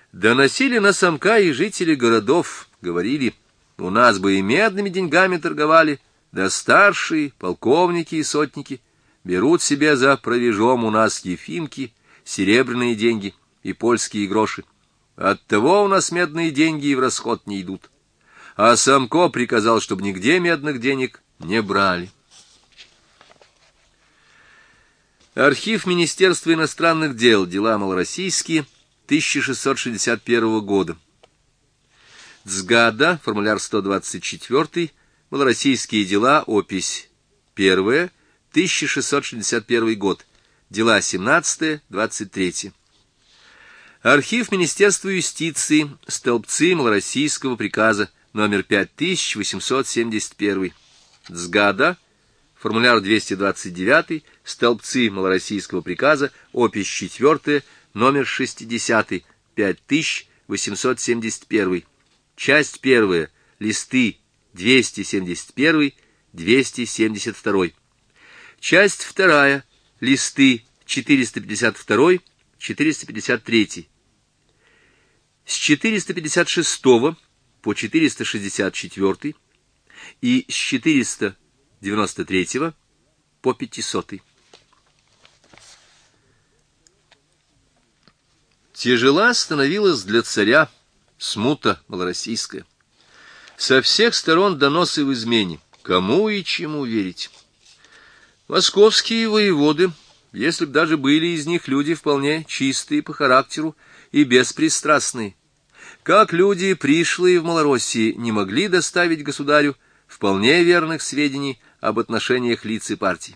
Доносили на Самка и жители городов, говорили, у нас бы и медными деньгами торговали, да старшие, полковники и сотники берут себе за провижом у нас ефимки, серебряные деньги и польские гроши. Оттого у нас медные деньги и в расход не идут. А Самко приказал, чтобы нигде медных денег не брали. Архив Министерства иностранных дел, дела малороссийские, 1661 года. Цгада, формуляр 124, малороссийские дела, опись 1, 1661 год, дела 17, 23. Архив Министерства юстиции, столбцы малороссийского приказа, номер 5871. Цгада, формуляр 229, столбцы малороссийского приказа, опись 4, номер 60, 5871. Часть 1, листы 271, 272. Часть 2, листы 452, 453. С 456 по 464 и с 493 по 500. Тяжела становилась для царя смута малороссийская. Со всех сторон доносы в измене. Кому и чему верить? Московские воеводы, если б даже были из них люди вполне чистые по характеру и беспристрастные, как люди, пришлые в Малороссии, не могли доставить государю вполне верных сведений об отношениях лиц и партий.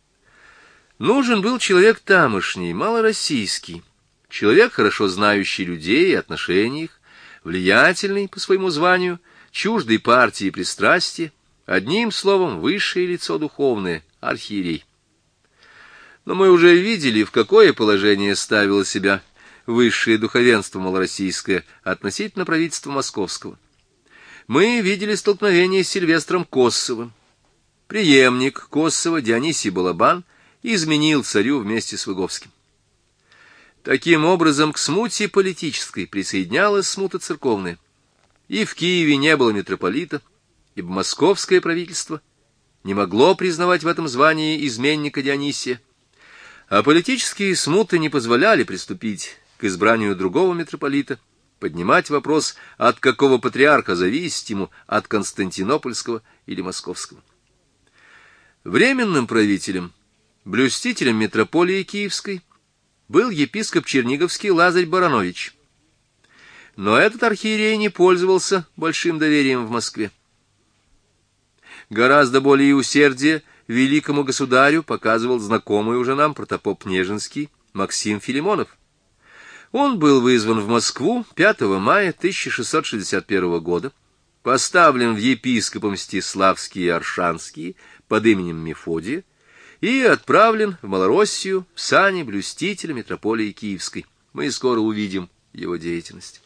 Нужен был человек тамошний, малороссийский, человек, хорошо знающий людей и отношения их, влиятельный по своему званию, чуждый партии и пристрастия, одним словом, высшее лицо духовное, архиерей. Но мы уже видели, в какое положение ставило себя высшее духовенство малороссийское относительно правительства московского. Мы видели столкновение с Сильвестром Коссовым. Преемник Коссова Дионисий Балабан изменил царю вместе с Выговским. Таким образом, к смуте политической присоединялась смута церковная. И в Киеве не было митрополита, ибо московское правительство не могло признавать в этом звании изменника Дионисия, а политические смуты не позволяли приступить к избранию другого митрополита, поднимать вопрос, от какого патриарха зависеть ему, от константинопольского или московского. Временным правителем, блюстителем митрополии Киевской, был епископ Черниговский Лазарь Баранович. Но этот архиерей не пользовался большим доверием в Москве. Гораздо более усердие великому государю показывал знакомый уже нам протопоп Нежинский Максим Филимонов. Он был вызван в Москву 5 мая 1661 года, поставлен в епископы Мстиславские и Оршанские под именем Мефодия и отправлен в Малороссию в сане блюстителя митрополии Киевской. Мы скоро увидим его деятельность.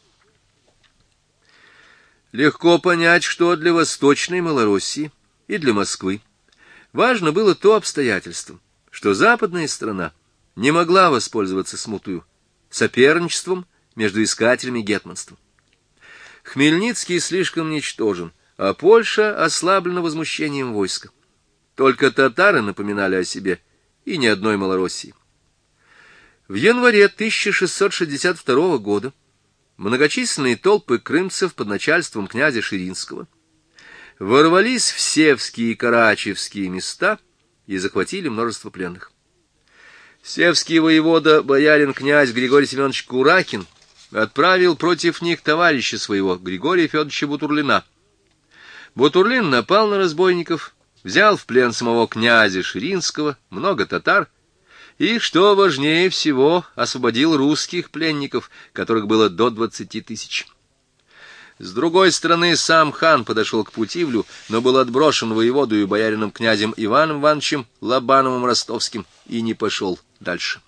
Легко понять, что для Восточной Малороссии и для Москвы важно было то обстоятельство, что западная страна не могла воспользоваться смутою, соперничеством между искателями гетманства. Хмельницкий слишком ничтожен, а Польша ослаблена возмущением войска. Только татары напоминали о себе, и ни одной Малороссии. В январе 1662 года многочисленные толпы крымцев под начальством князя Ширинского ворвались в Севские и Карачевские места и захватили множество пленных. Севский воевода, боярин-князь Григорий Семенович Куракин, отправил против них товарища своего, Григория Федоровича Бутурлина. Бутурлин напал на разбойников, взял в плен самого князя Ширинского, много татар, и, что важнее всего, освободил русских пленников, которых было до 20 тысяч. С другой стороны, сам хан подошел к Путивлю, но был отброшен воеводою боярином князем Иваном Ивановичем Лобановым Ростовским и не пошел дальше.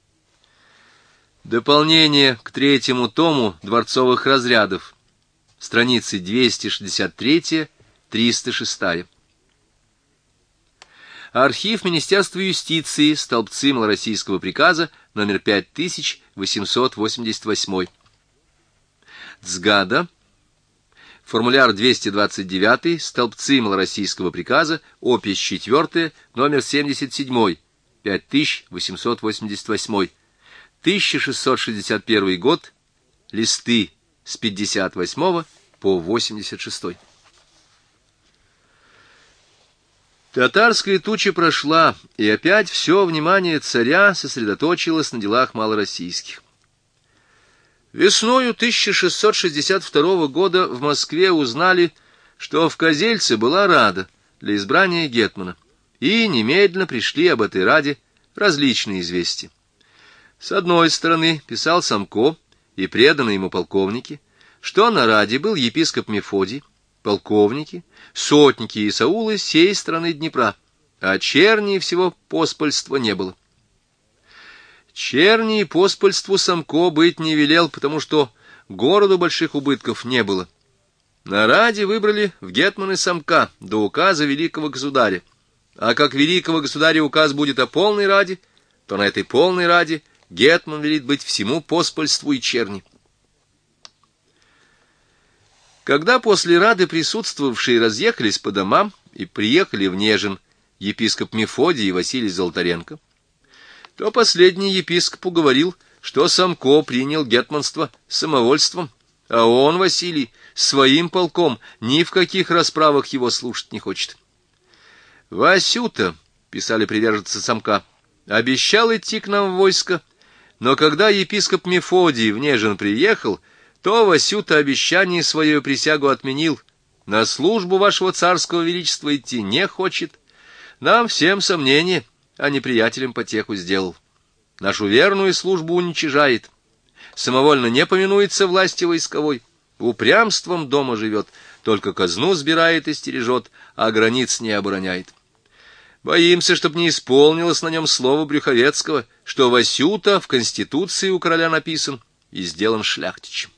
Дополнение к 3-му тому дворцовых разрядов. Страницы 263-306. Архив Министерства юстиции, столбцы малороссийского приказа, номер 5888. Цгада, формуляр 229, столбцы малороссийского приказа, опись 4, номер 77, 5888, 1661 год, листы с 58 по 86. Татарская туча прошла, и опять все внимание царя сосредоточилось на делах малороссийских. Весною 1662 года в Москве узнали, что в Козельце была рада для избрания гетмана, и немедленно пришли об этой раде различные известия. С одной стороны писал Самко и преданные ему полковники, что на раде был епископ Мефодий, полковники, сотники и Исаулы сей стороны Днепра, а черни всего поспольства не было. Черни и поспольству Самко быть не велел, потому что городу больших убытков не было. На раде выбрали в гетманы Самка до указа великого государя, а как великого государя указ будет о полной раде, то на этой полной раде гетман велит быть всему поспольству и черни. Когда после рады присутствовавшие разъехались по домам и приехали в Нежин епископ Мефодий и Василий Золотаренко, то последний епископ уговорил, что Самко принял гетманство самовольством, а он, Василий, своим полком ни в каких расправах его слушать не хочет. «Васюта», — писали приверженцы Самка, — «обещал идти к нам в войско, но когда епископ Мефодий в Нежин приехал, то Васюта обещание свое и присягу отменил, на службу вашего царского величества идти не хочет, нам всем сомнение, а неприятелям потеху сделал. Нашу верную службу уничижает, самовольно не поминуется власти войсковой, упрямством дома живет, только казну сбирает и стережет, а границ не обороняет. Боимся, чтоб не исполнилось на нем слово Брюховецкого, что Васюта в Конституции у короля написан и сделан шляхтичем».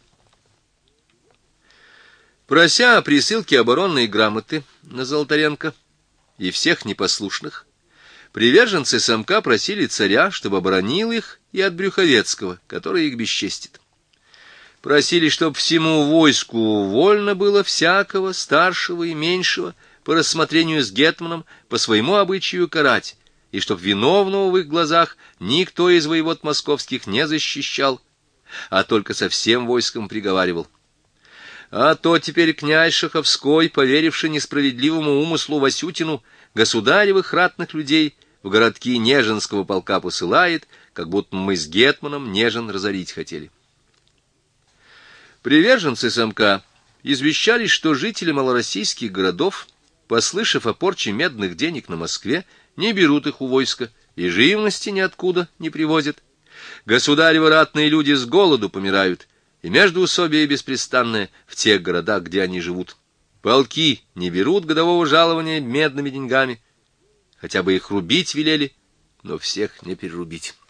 Прося о присылке оборонной грамоты на Золотаренко и всех непослушных, приверженцы Самка просили царя, чтобы оборонил их и от Брюховецкого, который их бесчестит. Просили, чтоб всему войску вольно было всякого, старшего и меньшего, по рассмотрению с гетманом, по своему обычаю карать, и чтоб виновного в их глазах никто из воевод московских не защищал, а только со всем войском приговаривал. А то теперь князь Шаховской, поверивший несправедливому умыслу Васютину, государевых ратных людей в городки Нежинского полка посылает, как будто мы с гетманом Нежин разорить хотели. Приверженцы Самка извещались, что жители малороссийских городов, послышав о порче медных денег на Москве, не берут их у войска и живности ниоткуда не привозят. Государевы ратные люди с голоду помирают, и междоусобие беспрестанное в тех городах, где они живут. Полки не берут годового жалования медными деньгами, хотя бы их рубить велели, но всех не перерубить.